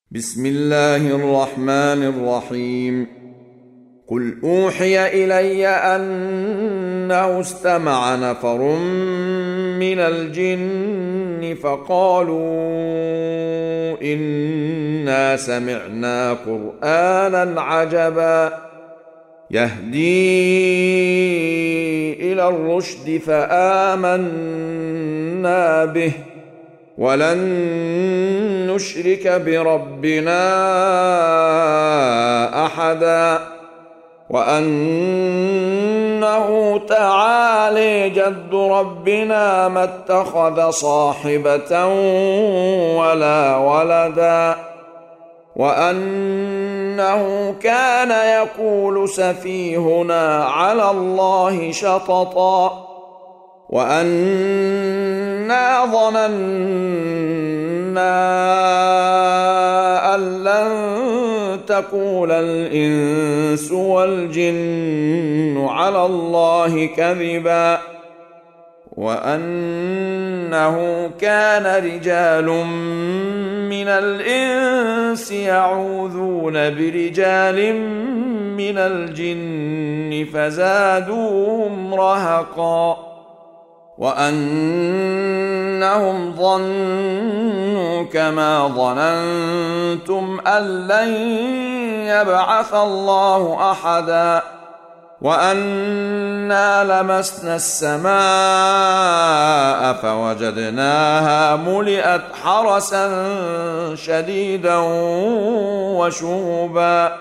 بسم الله الرحمن الرحيم. قل أوحي إلي أنه استمع نفر من الجن فقالوا إنا سمعنا قرآنا عجبا يهدي إلى الرشد فآمنا به ولن نشرك بربنا أحدا وأنه تعالى جد ربنا ما اتخذ صاحبة ولا ولدا وأنه كان يقول سفيهنا على الله شططا وأنا ظننا أن لن تقول الإنس والجن على الله كذبا وأنه كان رجال من الإنس يعوذون برجال من الجن فزادوهم رهقا وأنهم ظنوا كما ظننتم أن لن يبعث الله أحدا وأنا لمسنا السماء فوجدناها ملئت حرسا شديدا وشهبا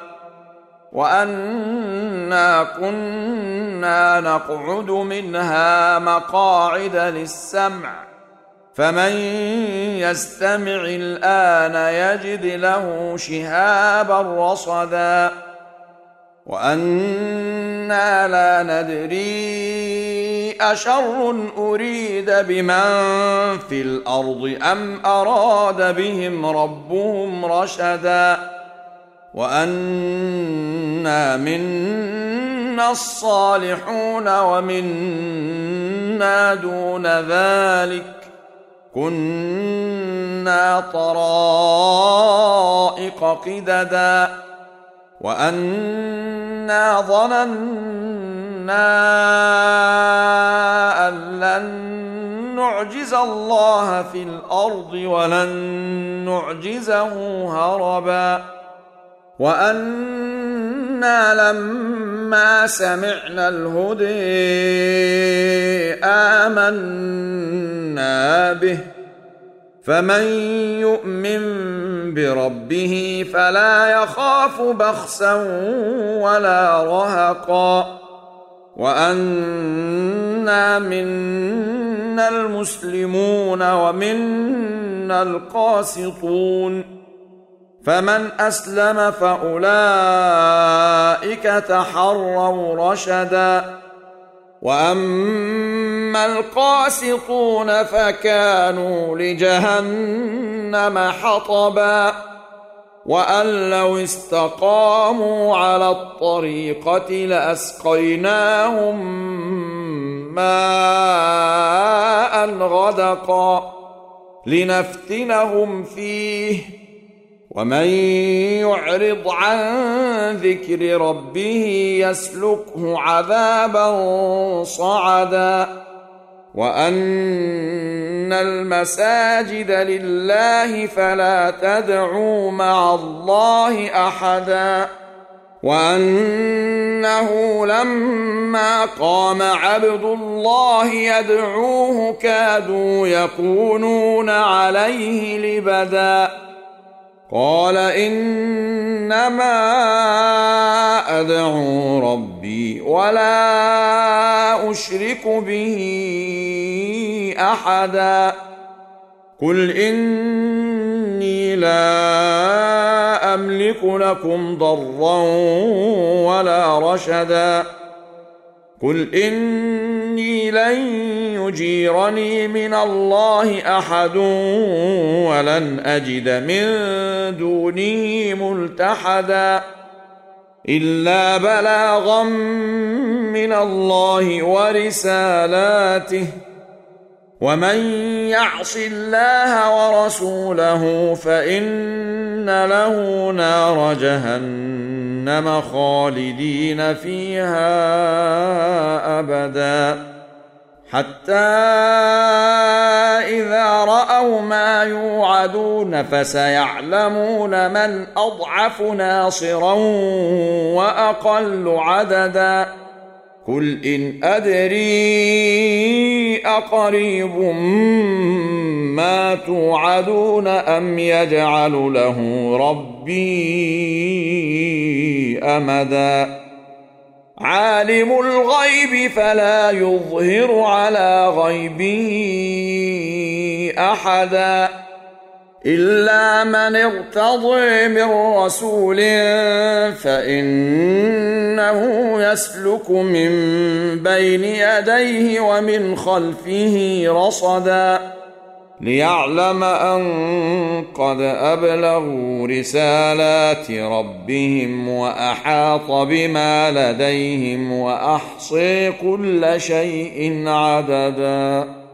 وأنا كنا نقعد منها مقاعد للسمع فمن يستمع الآن يجد له شهابا رصدا وأنا لا ندري أشر أريد بمن في الأرض أم أراد بهم ربهم رشدا وأنا منا الصالحون ومنا دون ذلك كنا طرائق قددا وأنا ظننا أن لن نعجز الله في الأرض ولن نعجزه هربا وأنا لما سمعنا الهدى آمنا به فمن يؤمن بربه فلا يخاف بخسا ولا رهقا وأنا منا المسلمون ومنا القاسطون فمن أسلم فأولئك تحروا رشدا وأما القاسطون فكانوا لجهنم حطبا وأن لو استقاموا على الطريقة لأسقيناهم ماء غدقا لنفتنهم فيه ومن يعرض عن ذكر ربه يسلكه عذابا صعدا وأن المساجد لله فلا تدعوا مع الله أحدا وأنه لما قام عبد الله يدعوه كادوا يكونون عليه لبدا قال إنما أدعو ربي ولا أشرك به أحدا قل إني لا أملك لكم ضرا ولا رشدا قل إني لن يجيرني من الله أحد ولن أجد من دونه ملتحدا إلا بلاغا من الله ورسالاته ومن يعص الله ورسوله فإن له نار جهنم خالدين فيها أبدا حتى إذا رأوا ما يوعدون فسيعلمون من أضعف ناصرا وأقل عددا قل إن أدري أقريب ما توعدون أم يجعل له ربي أمدا عالم الغيب فلا يظهر على غيبه أحدا إلا من ارتضي من رسول فإنه يسلك من بين يديه ومن خلفه رصدا ليعلم أن قد أبلغوا رسالات ربهم وأحاط بما لديهم وأحصي كل شيء عددا